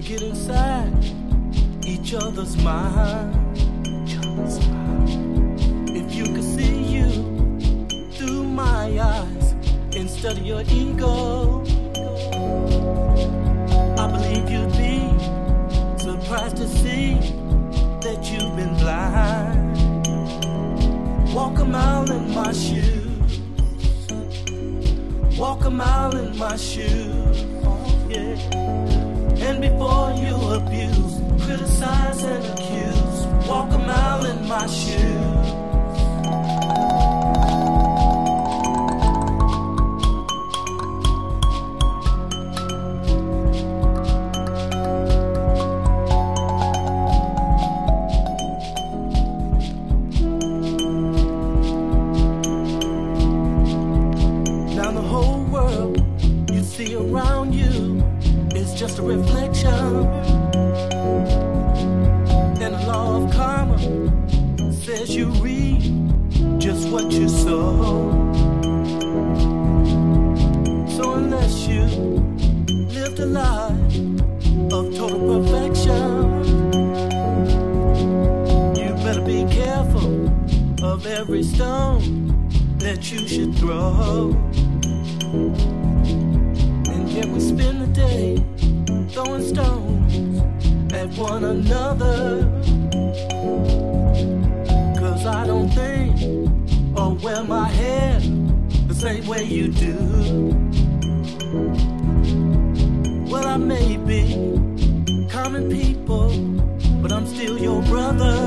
get inside each other's mind. If you could see you through my eyes instead of your ego, I believe you'd be surprised to see that you've been blind. Walk a mile in my shoes. Walk a mile in my shoes. Yeah. And before you abuse, criticize and accuse, walk a mile in my shoes. Now the whole world you see around you is just a reflection. And the law of karma says you reap just what you sow. So unless you lived a life of total perfection, you better be careful of every stone that you should throw. And yet we spend the day throwing stones at one another, 'cause I don't think or wear my hair the same way you do. Well, I may be common people, but I'm still your brother.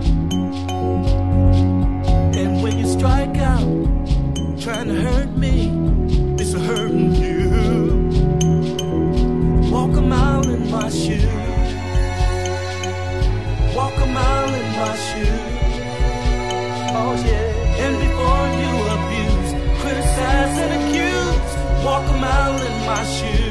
And when you strike out trying to hurt me, it's a hurting you. Walk a mile in my shoes. Walk a mile in my shoes. Oh yeah. And before you abuse, criticize and accuse, walk a mile in my shoes.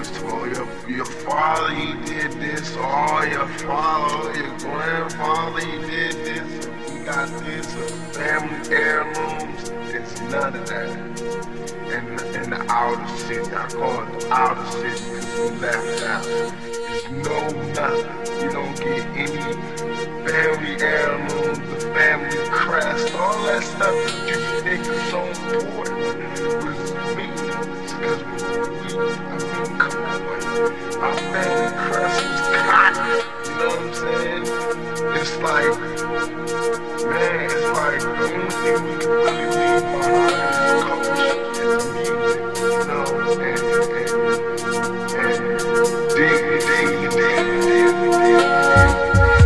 So your father, he did this, or your father, your grandfather, he did this, we got this, family heirlooms, it's none of that. In the outer city, I call it the outer city because we left out. There's no nothing. You don't get any family heirlooms, the family crest, all that stuff that you think is so important. With me, because come on, our family crest was cotton. You know what I'm saying? It's like, man, it's like the only thing we can really leave behind is culture. Music, you know, and dig.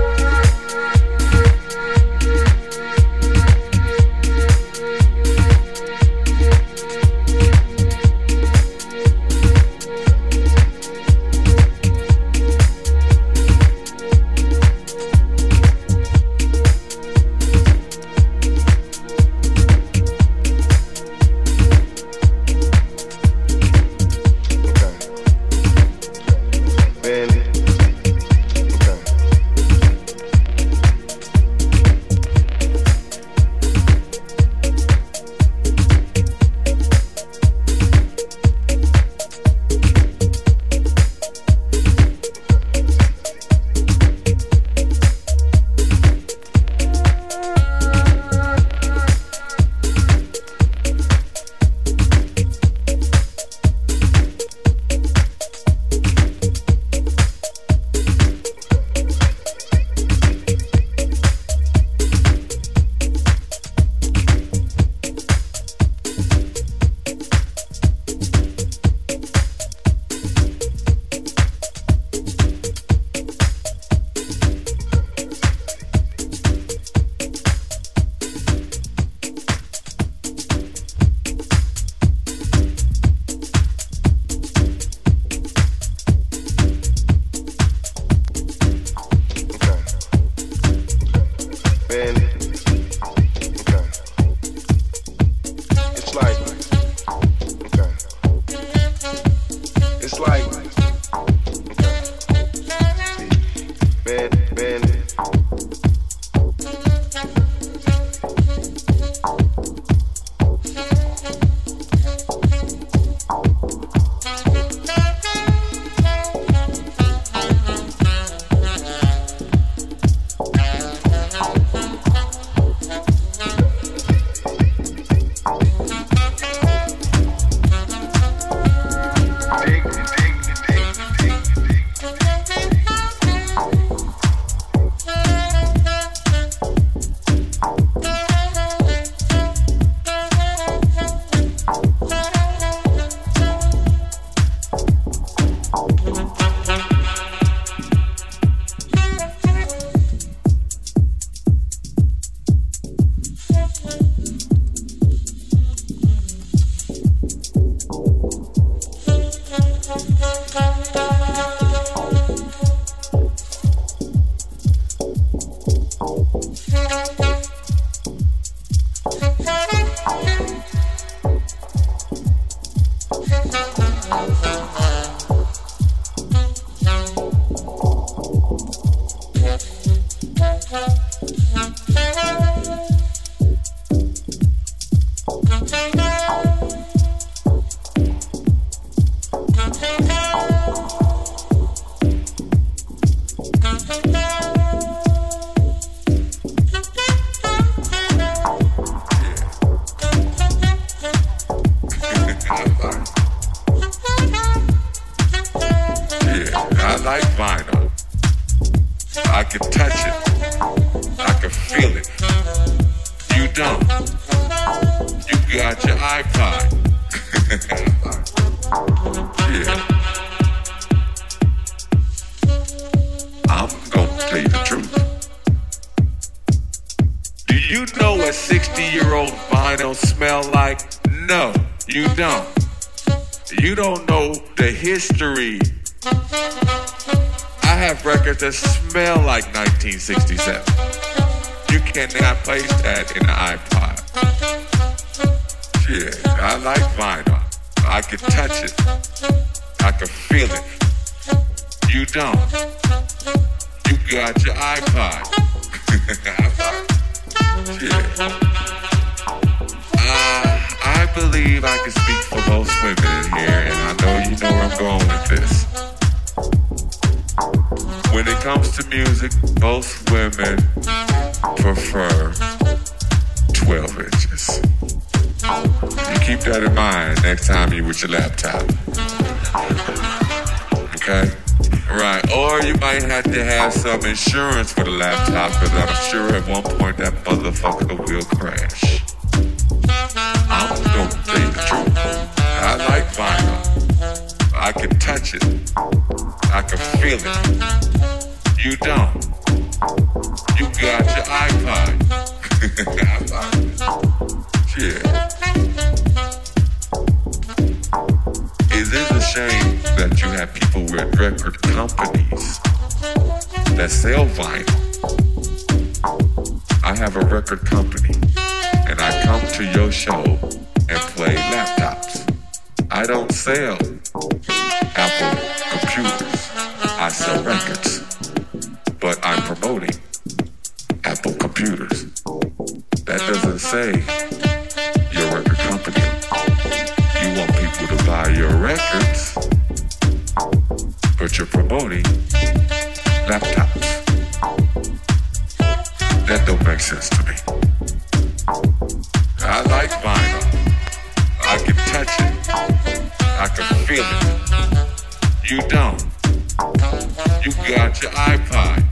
That smell like 1967. You cannot place that in an iPod. Yeah, I like vinyl. I can touch it. I can feel it. You don't. You got your iPod. Yeah. I believe I can speak for most women in here, and I know you know where I'm going with this. When it comes to music, most women prefer 12 inches. You keep that in mind next time you're with your laptop. Okay? Right. Or you might have to have some insurance for the laptop, because I'm sure at one point that motherfucker will crash. I'm gonna tell you the truth. I like vinyl. I can touch it. I can feel it. You don't. You got your iPod. Yeah. It is a shame that you have people with record companies that sell vinyl. I have a record company, and I come to your show and play laptops. I don't sell Apple computers. I sell records. But I'm promoting Apple computers. That doesn't say your record company. You want people to buy your records, but you're promoting laptops. That don't make sense to me. I like vinyl. I can touch it. I can feel it. You don't. You got your iPod.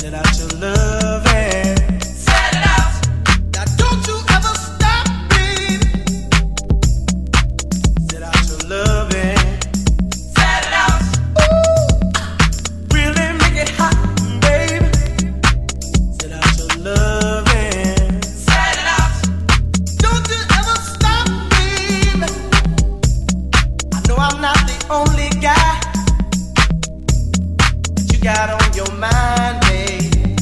Set out your loving. Set it out. Now don't you ever stop, baby. Set out your loving. Set it out. Ooh, really make it hot, baby. Set out your loving. Set it out. Don't you ever stop, baby. I know I'm not the only guy got on your mind, babe.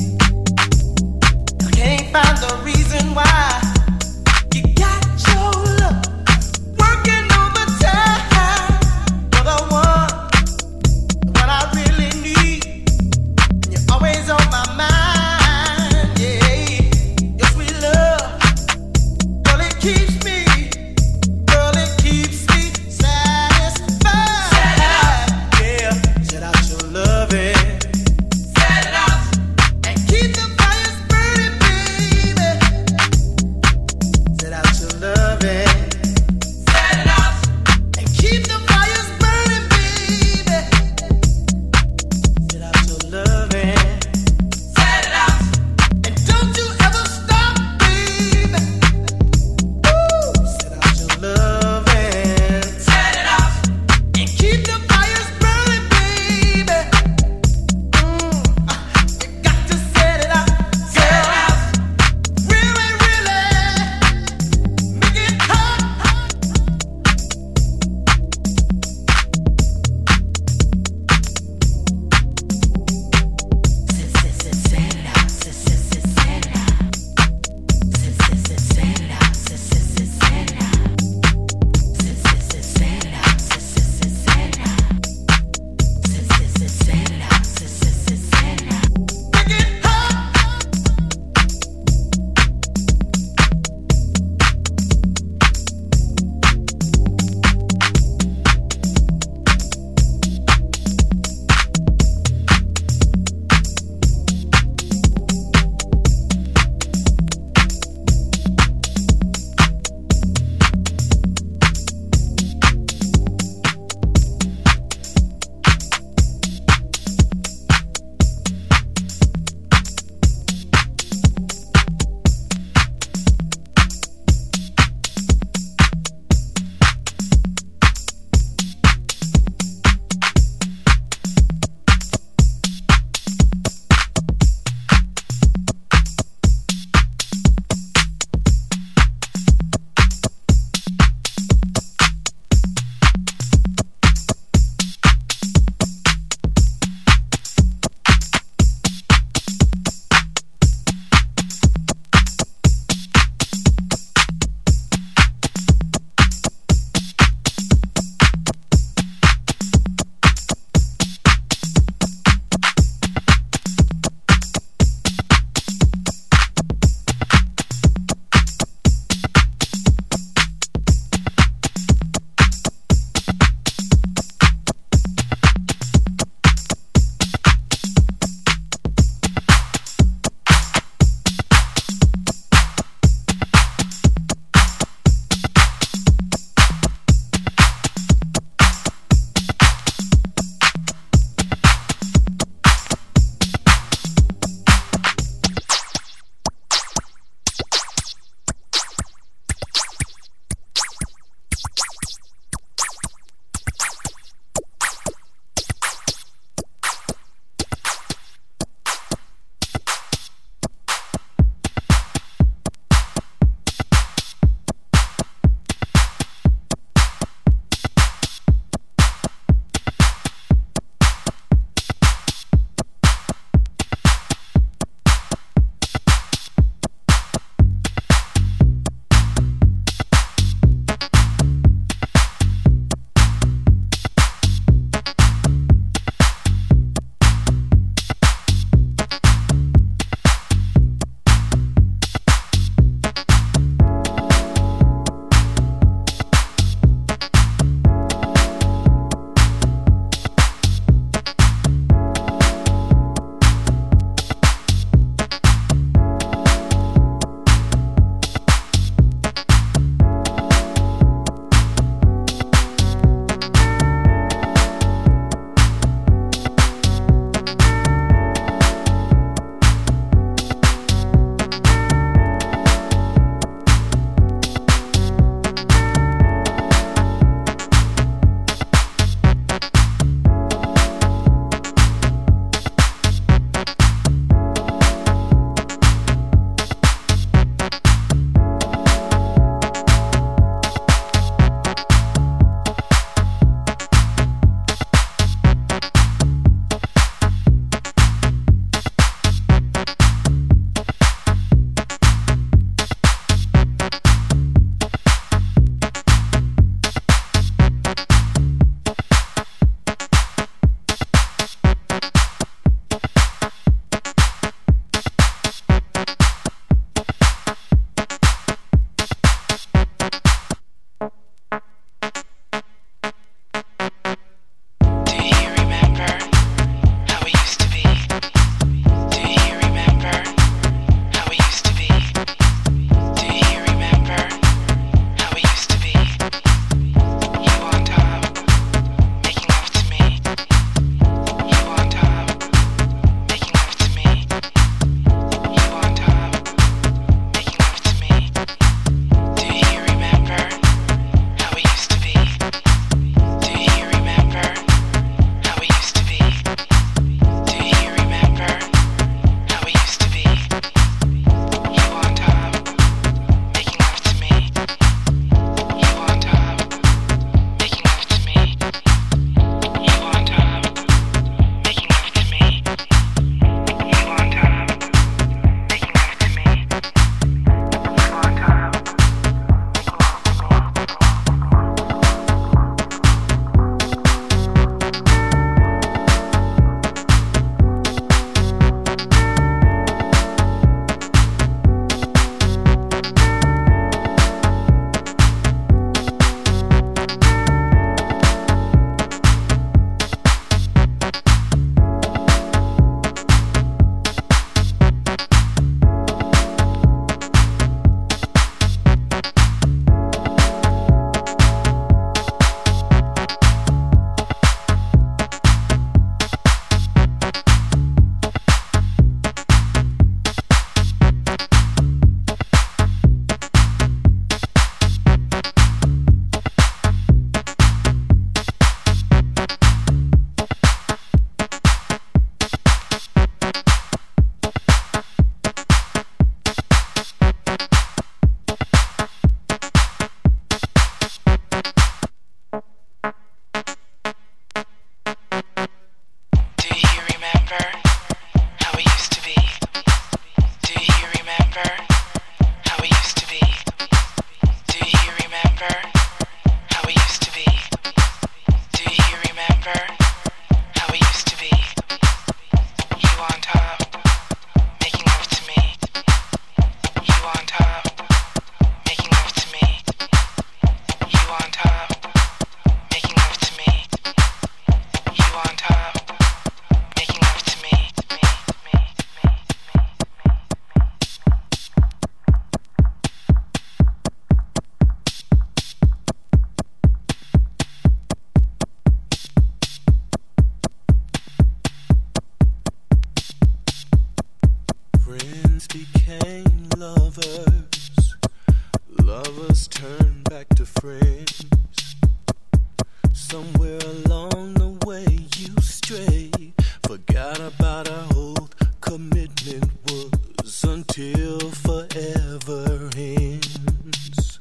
Friends became lovers, lovers turned back to friends. Somewhere along the way you strayed, forgot about our old commitment was until forever ends.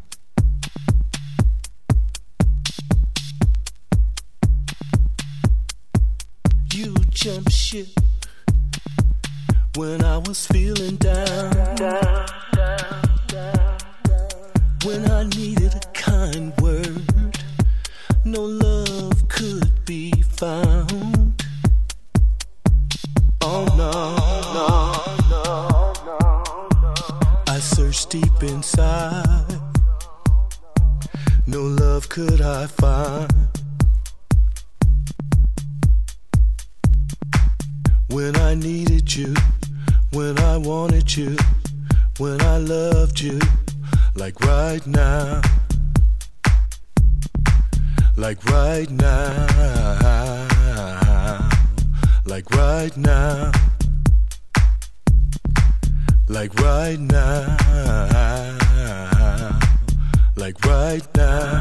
You jumped ship when I was feeling down, when I needed a kind word, no love could be found. Oh no, I searched deep inside, no love could I find. When I needed you, when I wanted you, when I loved you, like right now, like right now, like right now, like right now, like right now.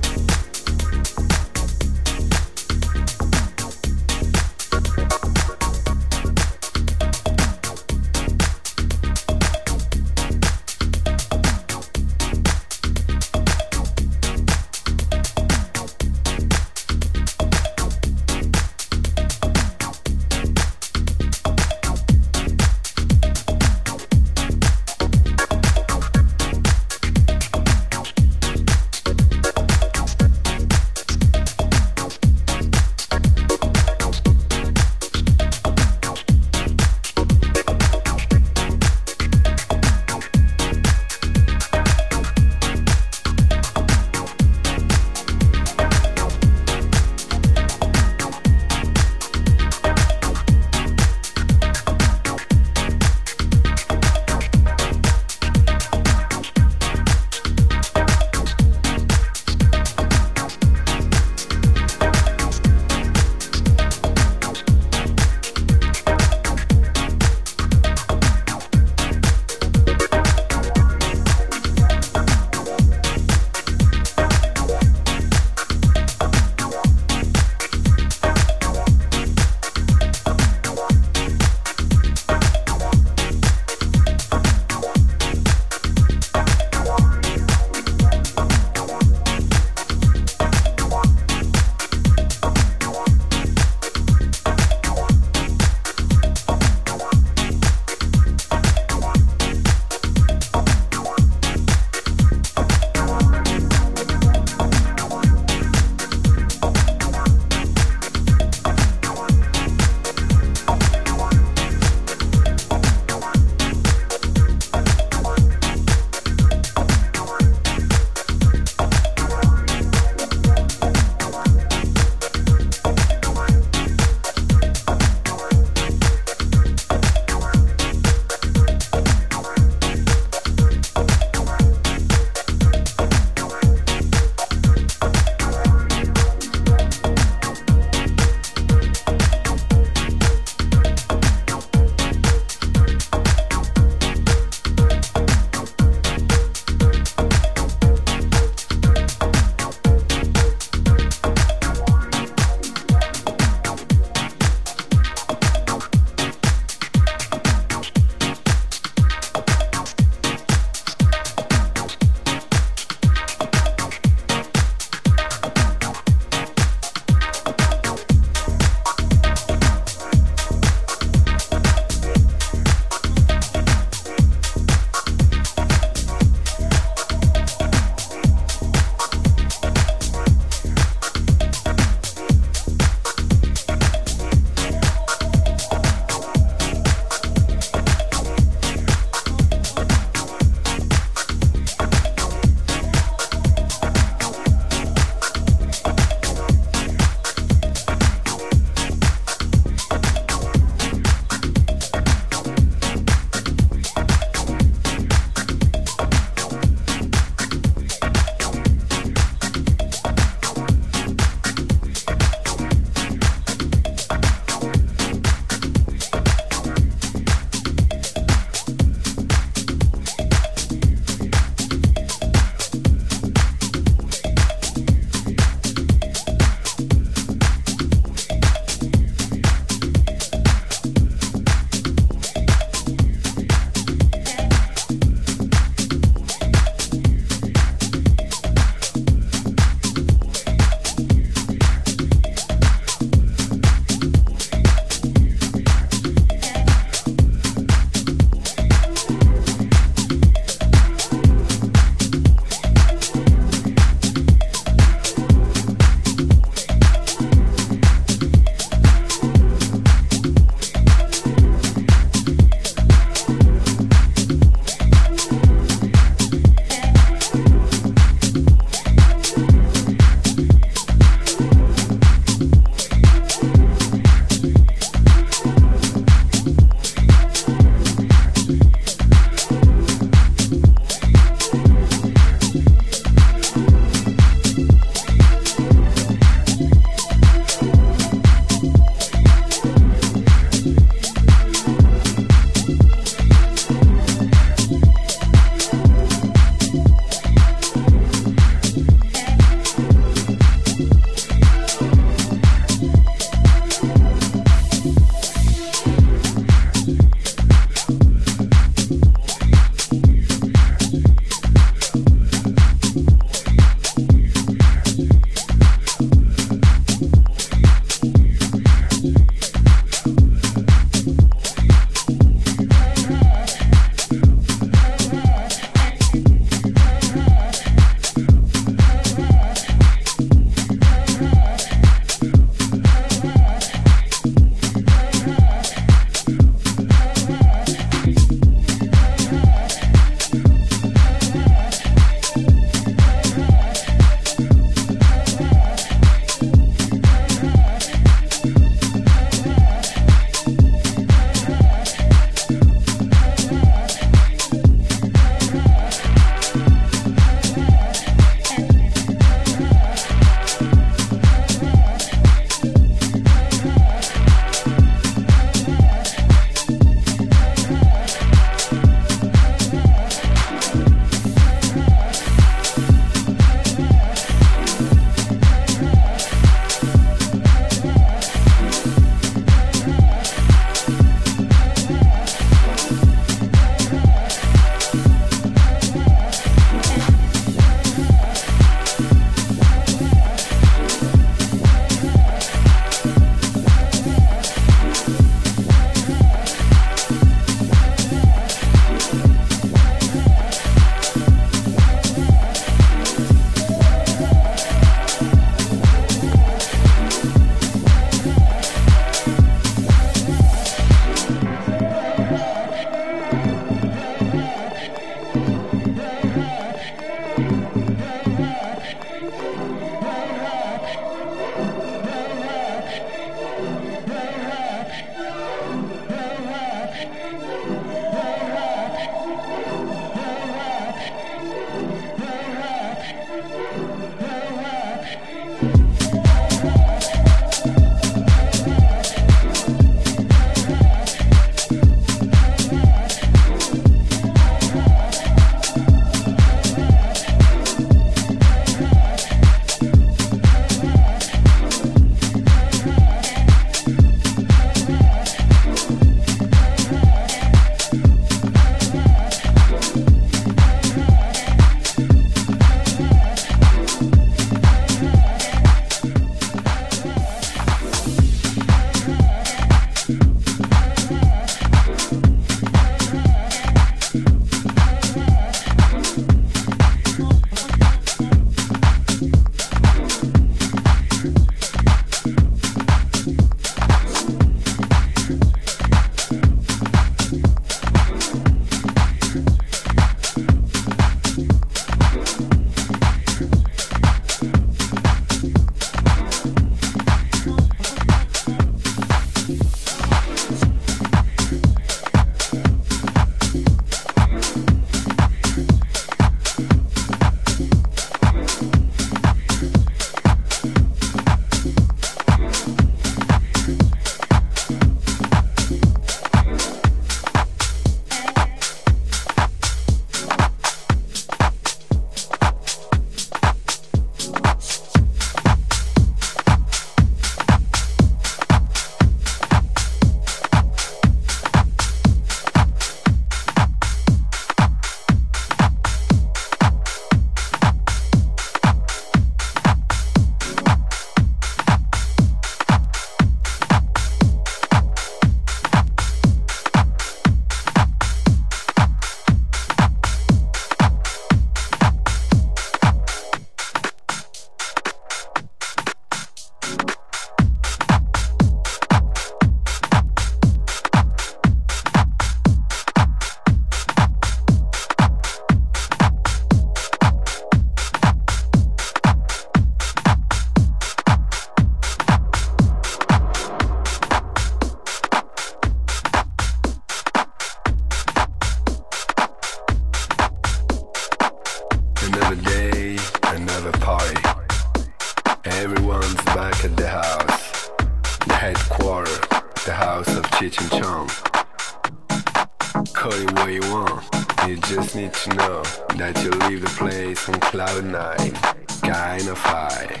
Cheech and Chong. Call it what you want. You just need to know that you leave the place on cloud nine, kinda high.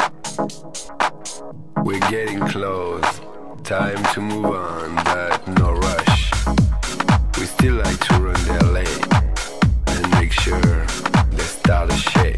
We're getting close, time to move on, but no rush. We still like to run their lane and make sure they start to shake.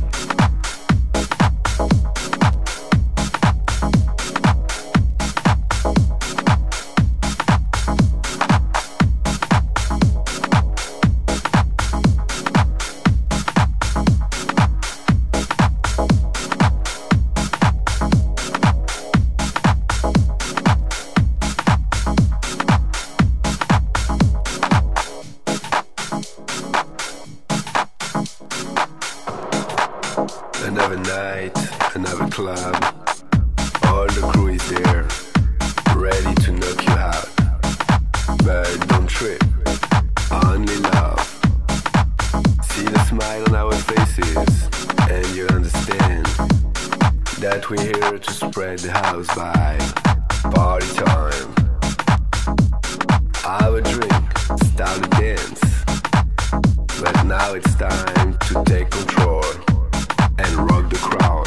Another night, another club. All the crew is there, ready to knock you out. But don't trip, only love. See the smile on our faces, and you understand that we're here to spread the house vibe. Party time. Have a drink, start to dance. But now it's time to take control and rock the crowd.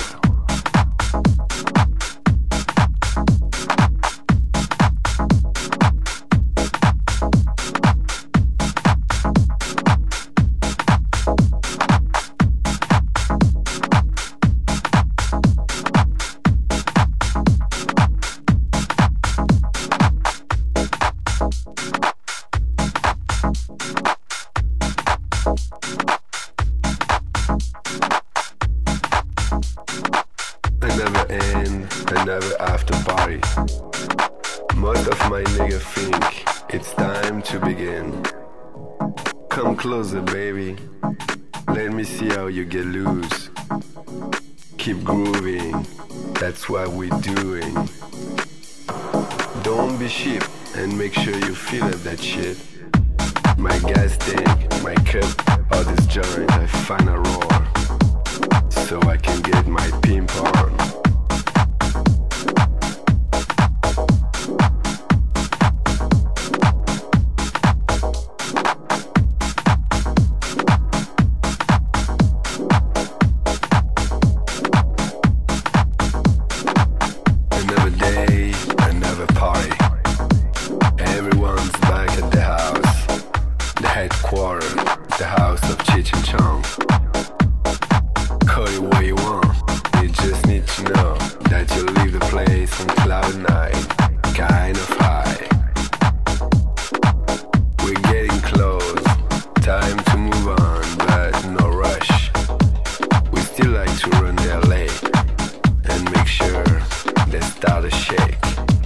Another end, another after party. Most of my niggas think it's time to begin. Come closer, baby. Let me see how you get loose. Keep grooving, that's what we're doing. Don't be cheap and make sure you feel up that shit. My gas tank, my cup, all this joint, I find a roar. So I can get my pimp on. Another day, another party. Everyone's back at the house. The headquarters, the house of Cheech and Chong. Call it what you want. You just need to know that you leave the place on cloud nine, kind of high. We're getting close, time to move on, but no rush. We still like to run their lane and make sure they start to shake.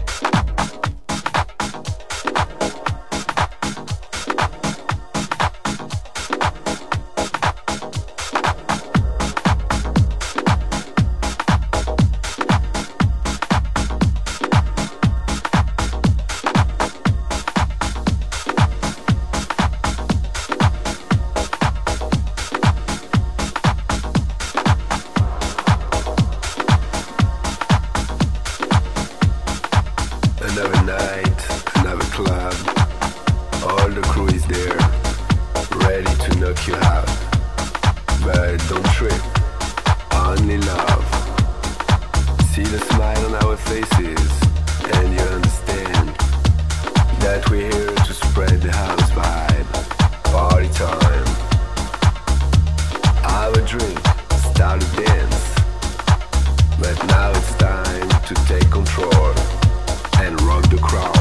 Another night, another club. All the crew is there, ready to knock you out. But don't trip, only love. See the smile on our faces, and you understand that we're here to spread the house vibe. Party time. Have a drink, start to dance. But now it's time to take control and rock the crowd.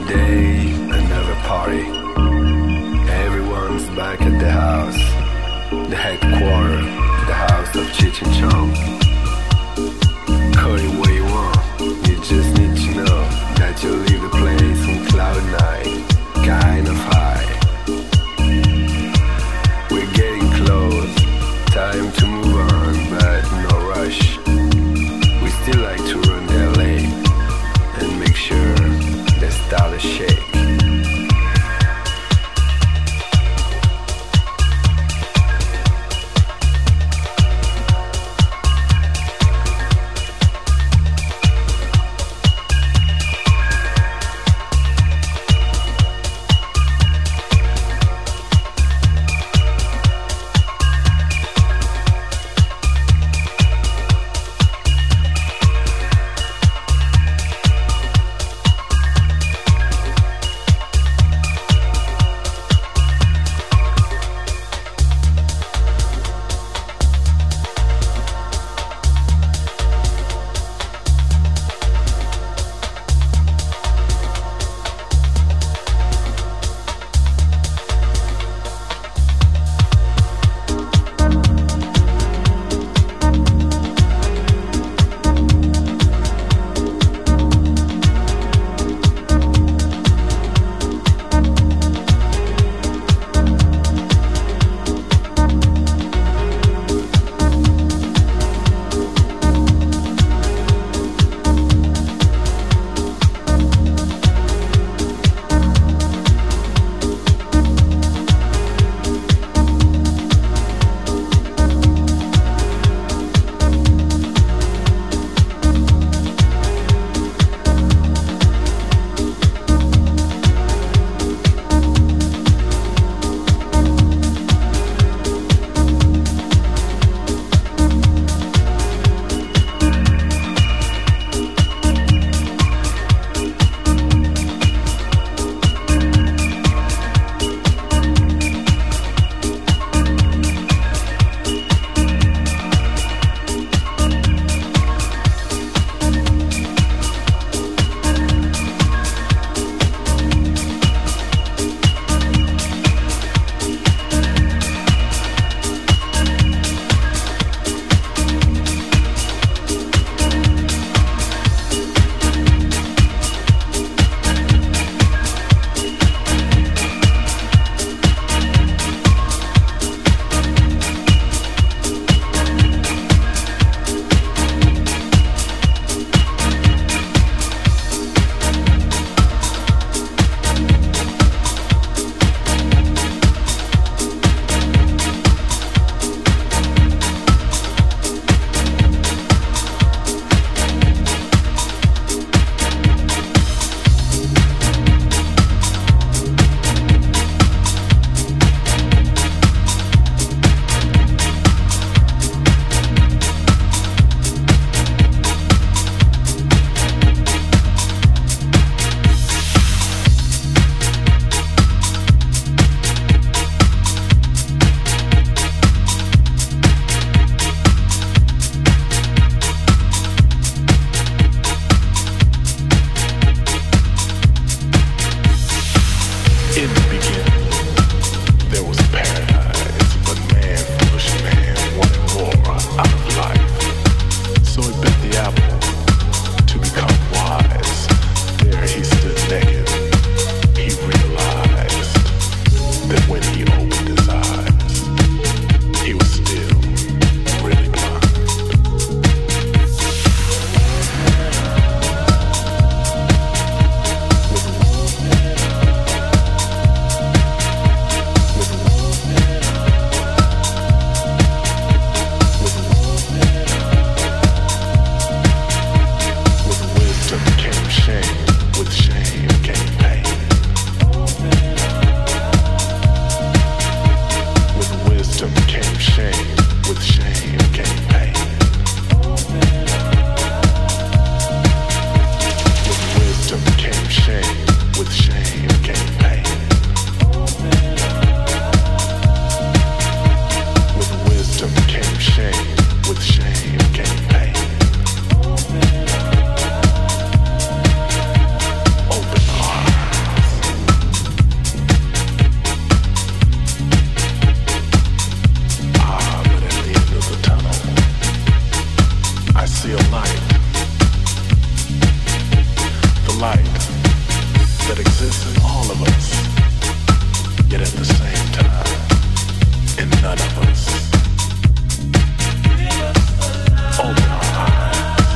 day, another party. Everyone's back at the house, the headquarters, the house of Cheech and Chong. Call it what you want, you just need to know that you'll leave the place on cloud nine, kind of high. We're getting close, time to move on, but no rush. We still like to run LA and make sure they start to shake. that exists in all of us, yet at the same time, in none of us. Open our eyes.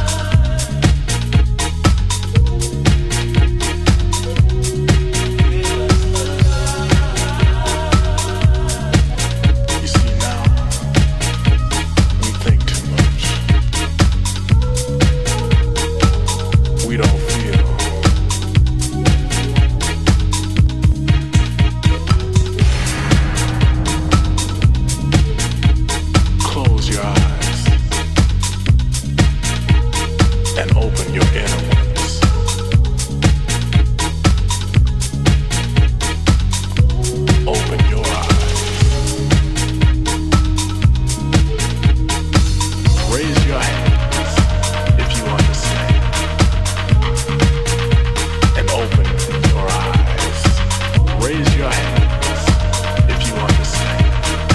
You see now, we think too much. We don't feel. Close your eyes and open your inner ones. Open your eyes. Raise your hands if you understand. And open your eyes. Raise your hands if you understand.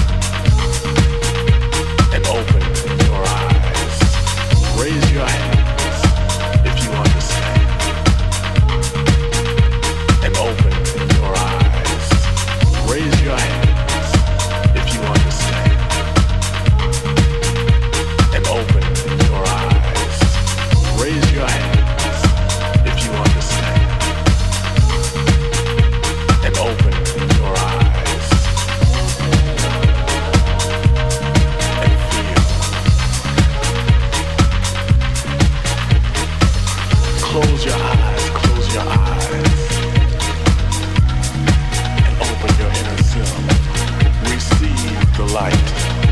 And open your eyes. Raise your hands if you understand. And open your eyes. Raise your hands if you understand. And open your eyes. Raise your hands if you understand. And open your eyes. And feel. Close your eyes, close your eyes. And open your inner self. Receive the light.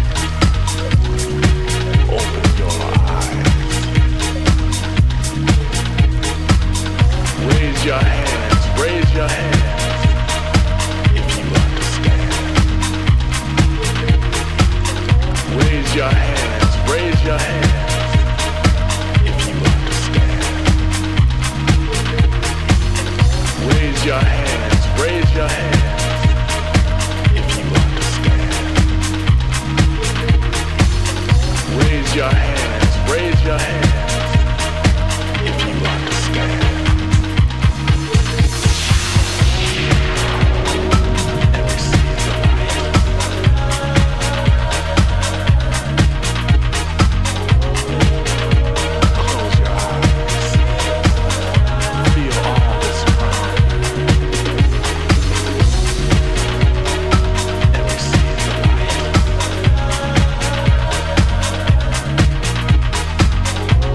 Open your eyes. Raise your hands, raise your hands. If you understand. Raise your hands, raise your hands. If you understand. Raise your hands, raise your hands. If you understand. Raise your hands, raise your hands. If you understand. And receive the light. Close your eyes. Feel all this around you. And receive the light.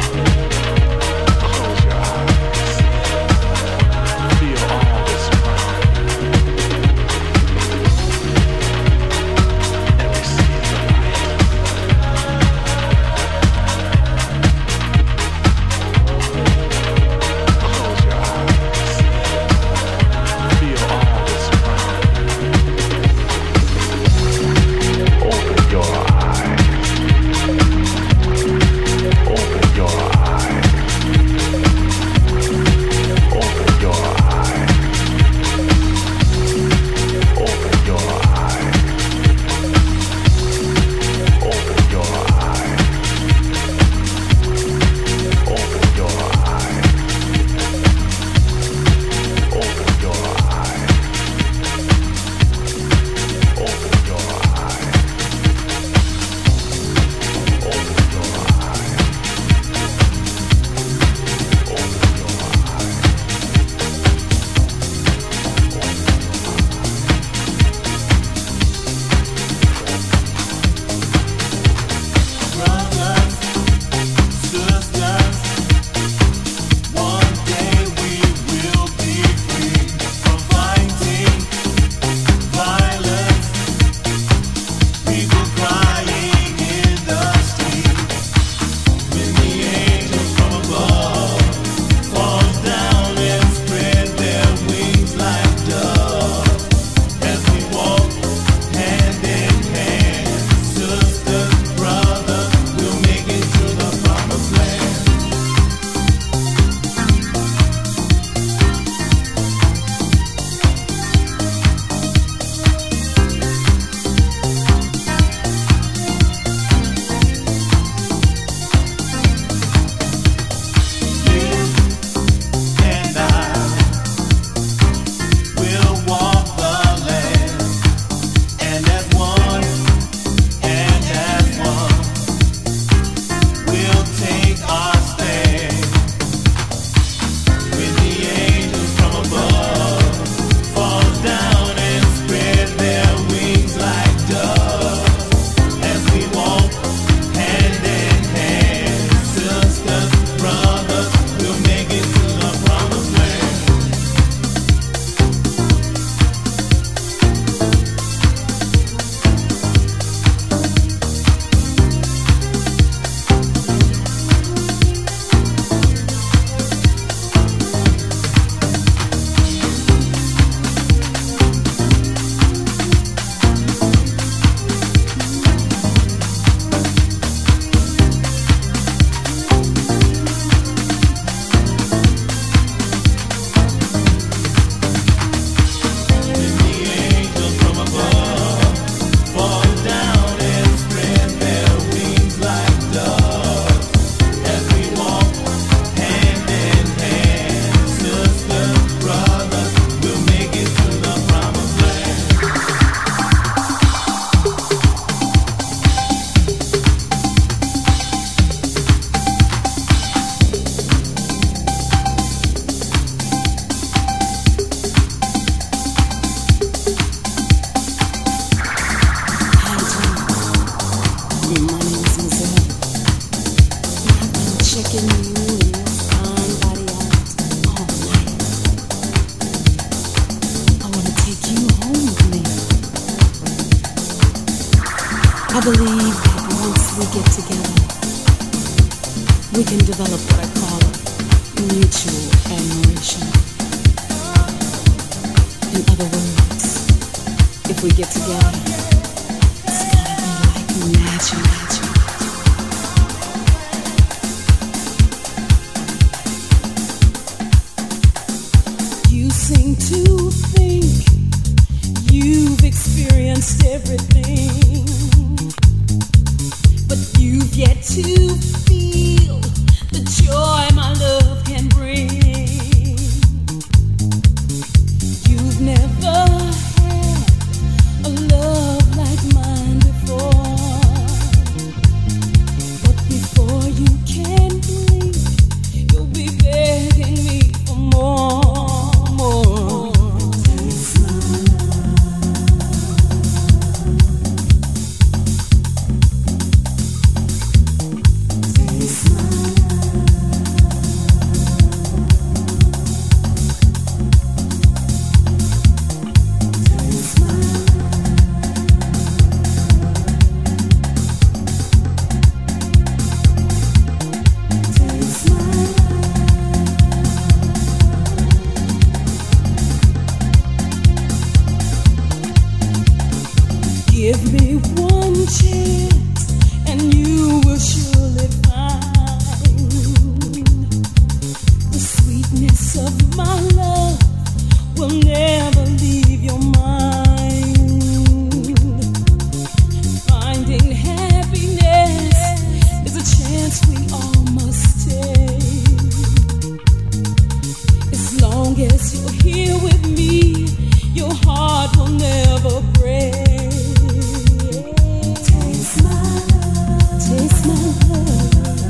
I believe that once we get together, we can develop what I call mutual admiration. In other words, if we get together, it's gonna be like magic. You seem to think you've experienced everything, but you've yet to feel the joy my love can bring. You've never had a love like mine before, but before you can blink, you'll be begging me for more. Taste my give me one chance, and you will surely find the sweetness of my love will never leave your mind. Finding happiness is a chance we all must take. As long as you're here with me, your heart will never break. Taste my love,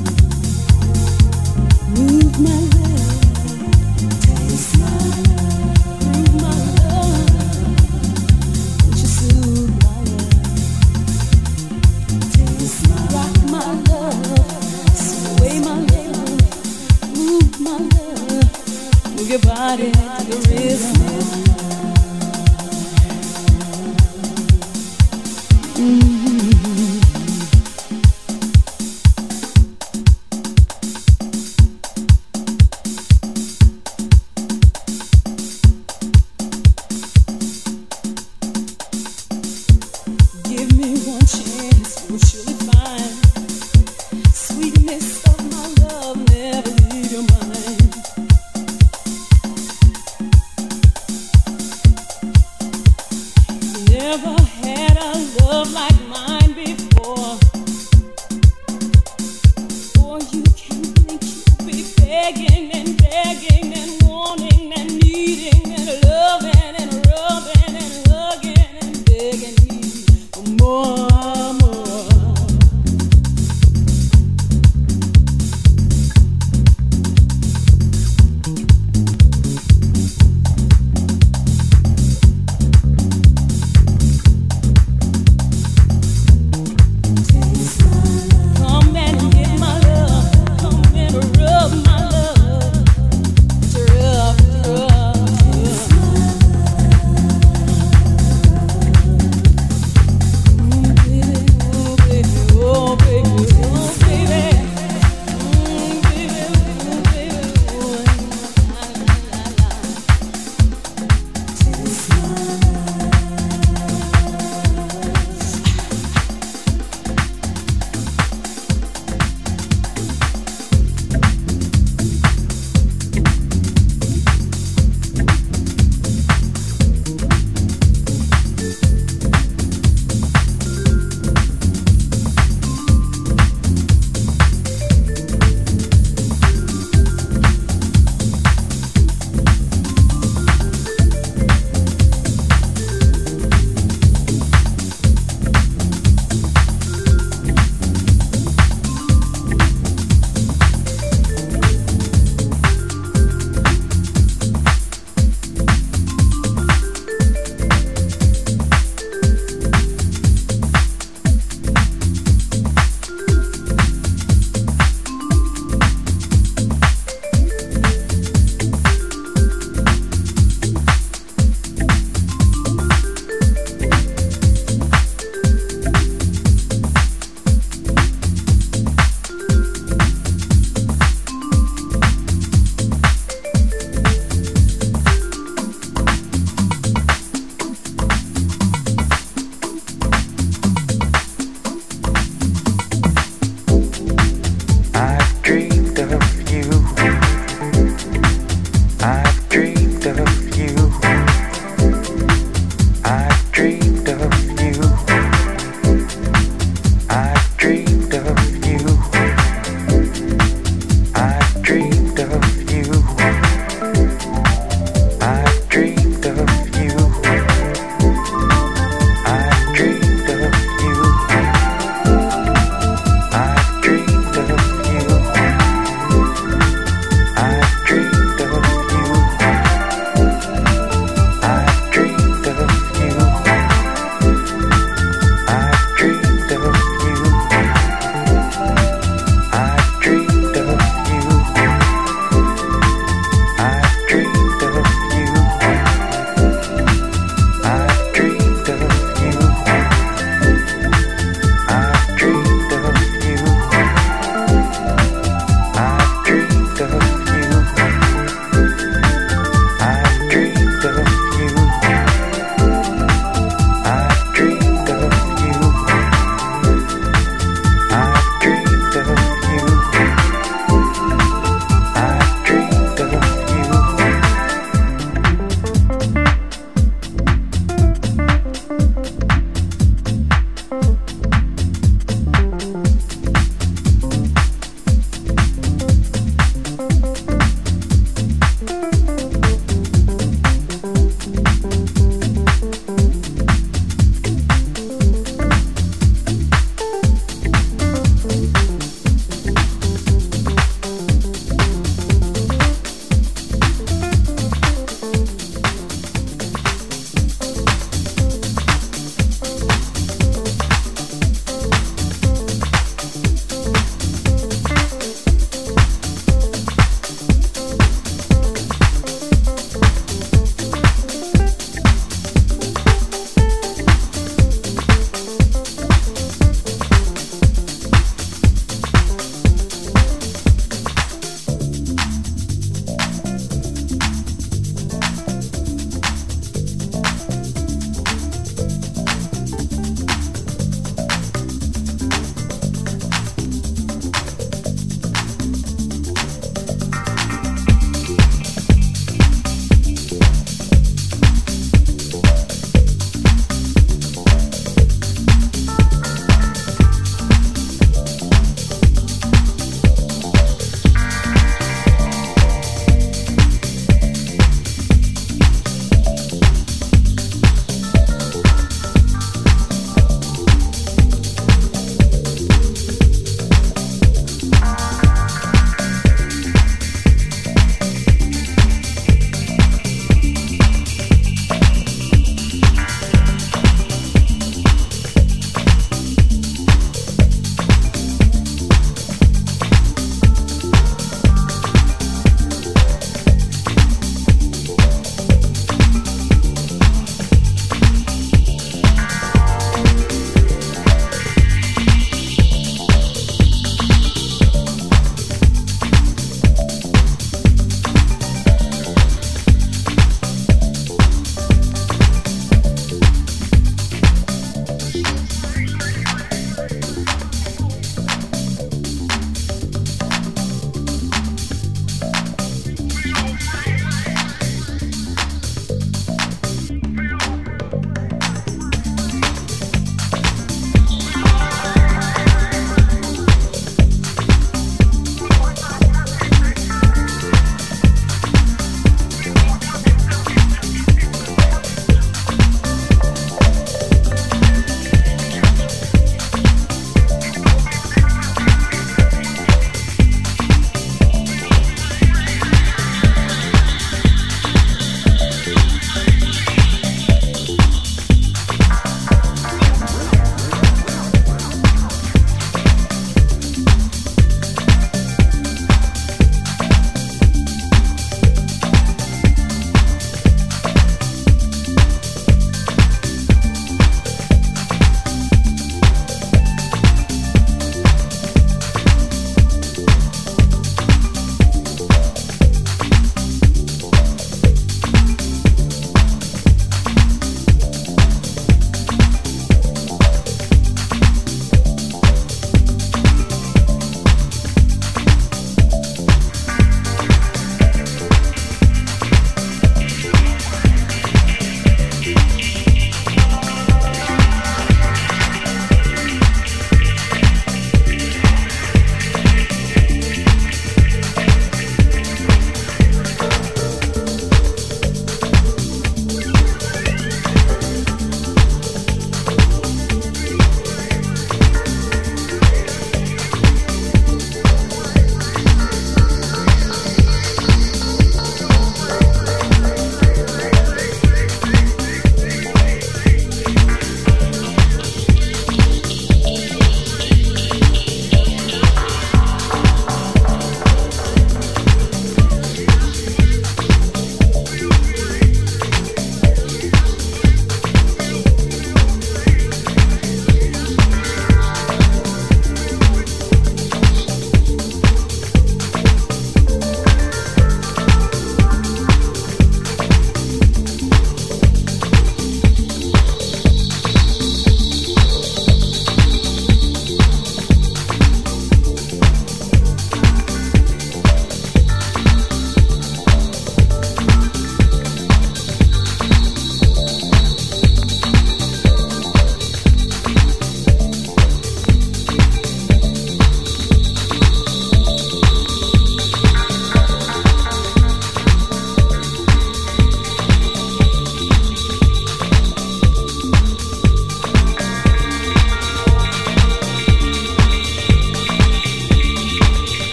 move my love, taste my love, prove my love, won't you soothe my love, taste my rock my love, sway my love, move my love, move your body to the rhythm. Give me one chance, you'll surely find sweetness of my love never leave your mind. Never had a love like mine before. Or you can think you'll be begging and begging and wanting and needing and loving and rubbing and hugging and begging me for more, more.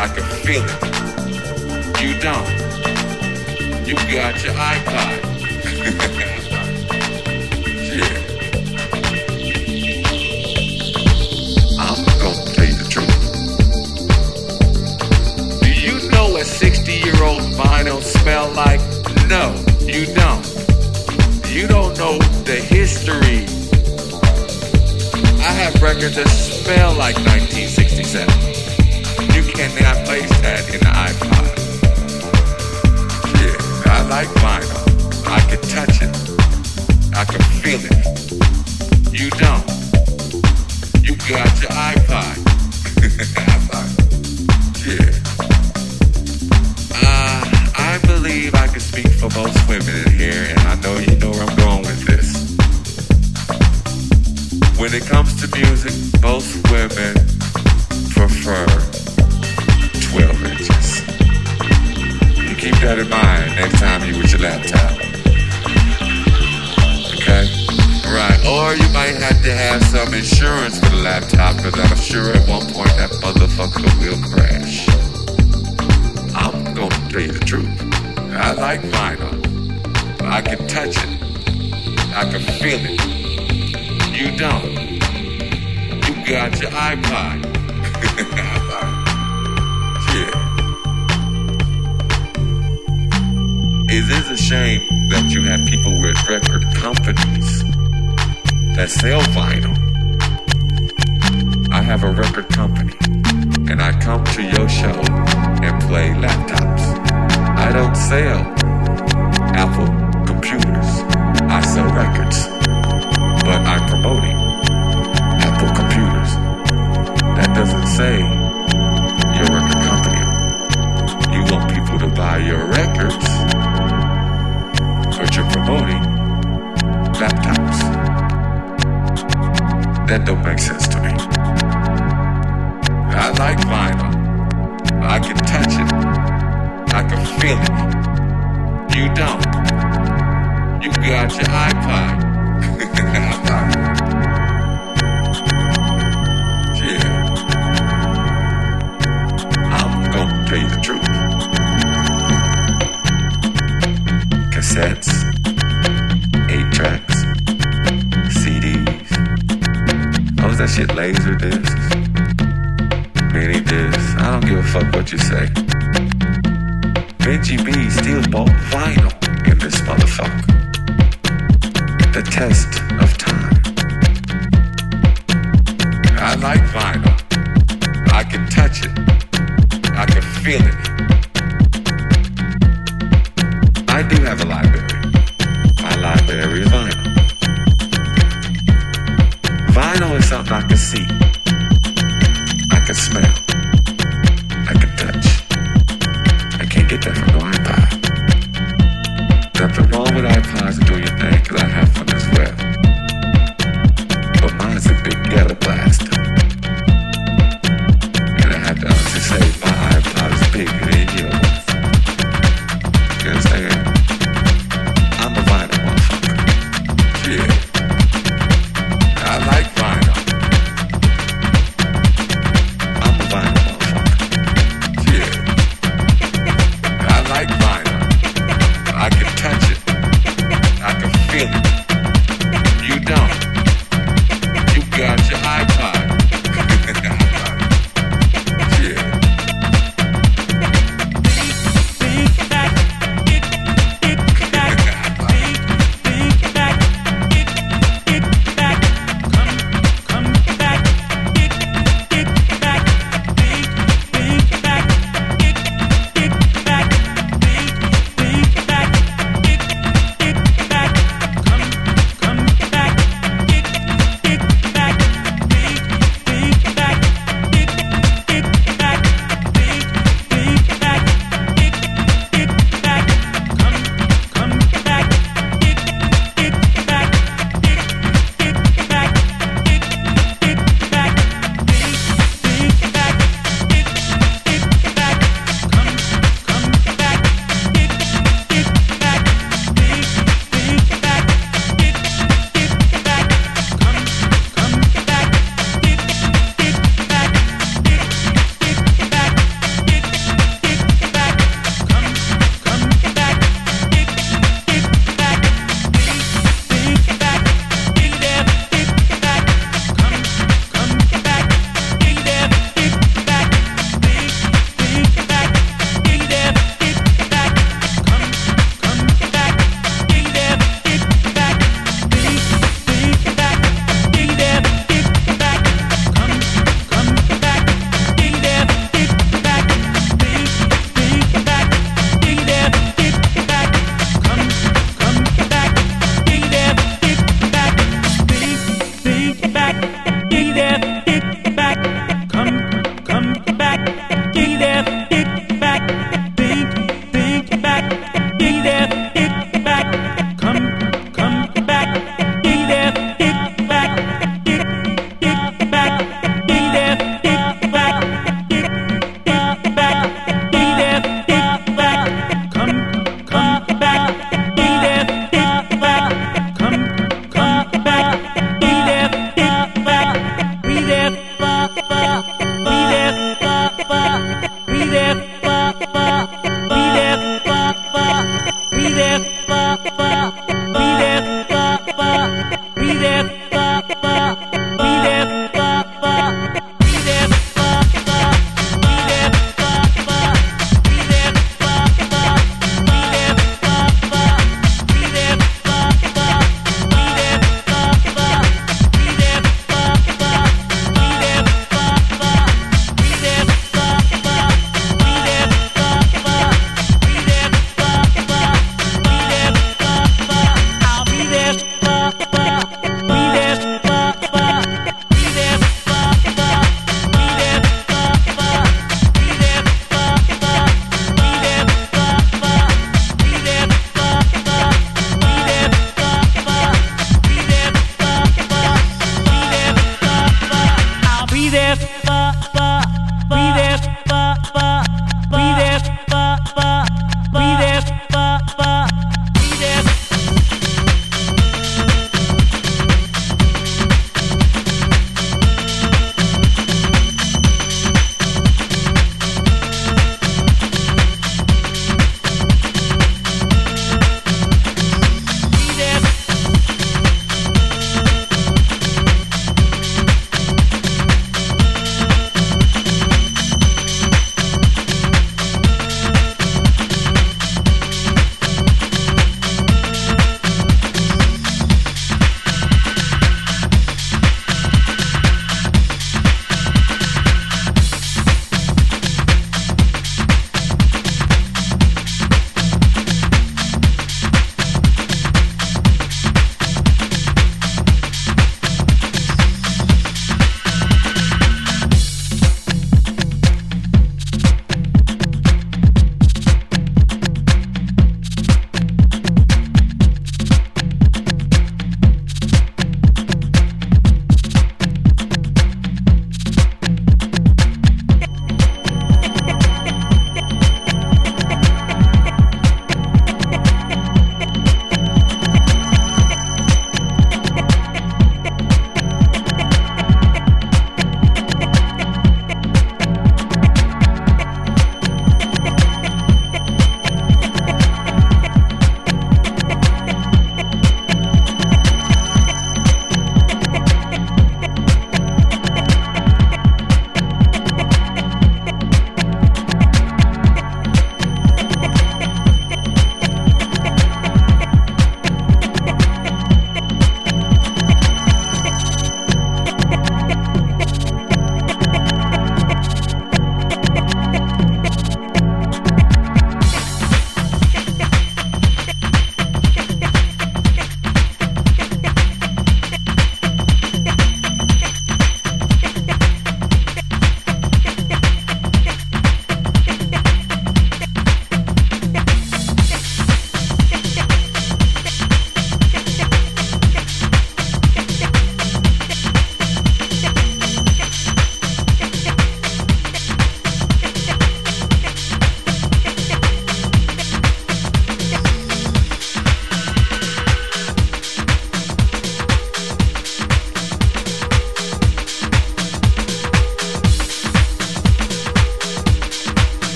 I can feel it. You don't. You got your iPod. Yeah. I'm gonna tell you the truth. Do you know what 60-year-old vinyl smell like? No, you don't. You don't know the history. I have records that smell like 1967. You cannot place that in the iPod. Yeah, I like vinyl. I can touch it. I can feel it. You don't. You got your iPod. Yeah. I believe I can speak for most women in here, and I know you know where I'm going with this. When it comes to music, most women prefer 12 inches. You keep that in mind next time you with your laptop. Okay? Right. Or you might have to have some insurance for the laptop, because I'm sure at one point that motherfucker will crash. I'm gonna tell you the truth. I like vinyl. I can touch it. I can feel it. You don't. You got your iPod. Yeah. It is a shame that you have people with record companies that sell vinyl. I have a record company, and I come to your show and play laptops. I don't sell Apple computers. I sell records. But I'm promoting Apple computers. That doesn't say your record company. You want people to buy your records, but you're promoting laptops. That don't make sense to me. I like vinyl. I can touch it. I can feel it. You don't. You got your iPod. Yeah. I'm gonna tell you the truth. Cassettes, 8-tracks, CDs. Oh, is that shit laser discs? Mini discs? I don't give a fuck what you say. Benji B still bought vinyl in this motherfucker. The test of time. I like vinyl. I can touch it. I can feel it. I do have a library. My library is vinyl. Vinyl is something I can see. I can smell. I can touch. I can't get that from no iPod. Nothing wrong with iPods and doing your thing, because I have fun as well. But mine's a big ghetto blaster. And I have to honestly say, my iPod is big. Be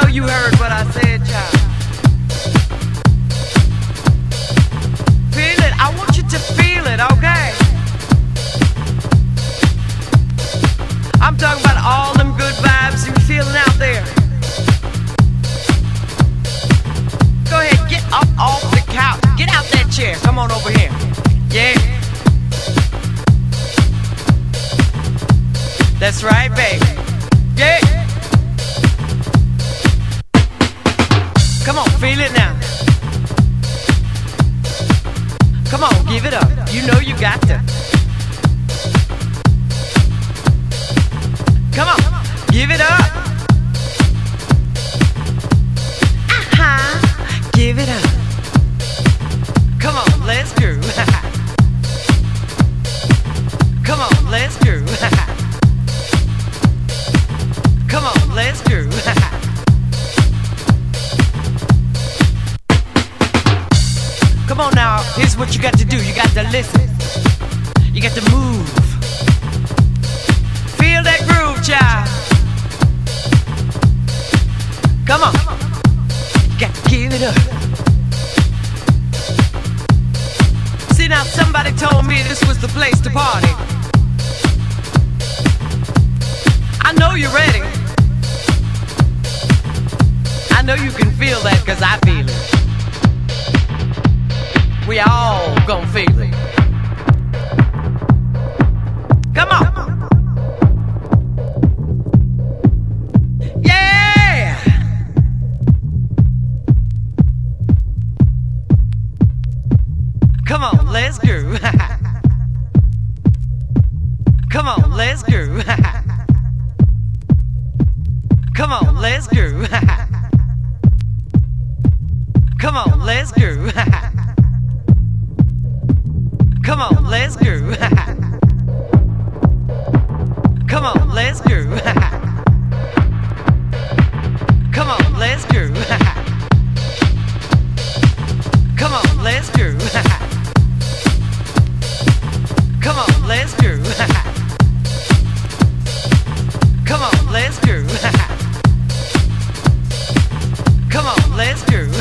you heard what I said, child. Feel it. I want you to feel it, okay? I'm talking about all them good vibes you're feeling out there. Go ahead, get up off the couch. Get out that chair. Come on over here. Yeah. That's right, baby. Yeah. Come on, feel it now. Come on, give it up. You know you got to. Come on, give it up. Give it up. Come on, let's groove. Come on, let's groove. Come on, let's groove. Come on now, here's what you got to do. You got to listen. You got to move. Feel that groove, child. Come on. You got to give it up. See now, somebody told me this was the place to party. I know you're ready. I know you can feel that, 'cause I feel it. We all gon' feel it. Come on. Yeah. Come on, let's groove. Come on, let's groove. Come on, let's groove. Come on, let's groove. Come on, let's groove. Come on, let's groove. Come on, let's groove. Come on, let's groove. Come on, let's groove. Come on, let's groove. Come on, let's groove.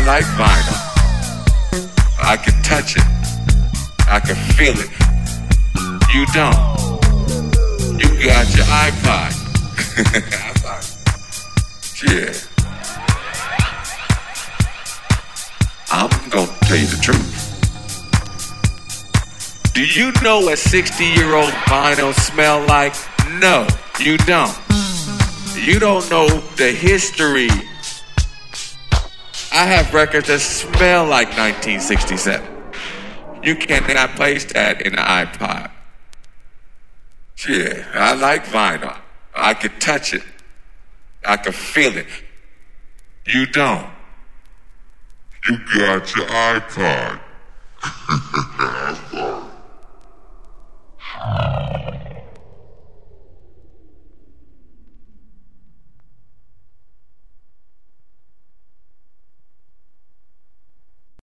like vinyl. I can touch it. I can feel it. You don't. You got your iPod. Yeah. I'm gonna tell you the truth. Do you know what 60-year-old vinyl smell like? No, you don't. You don't know the history. I have records that smell like 1967. You cannot place that in an iPod. Yeah, I like vinyl. I can touch it. I can feel it. You don't. You got your iPod.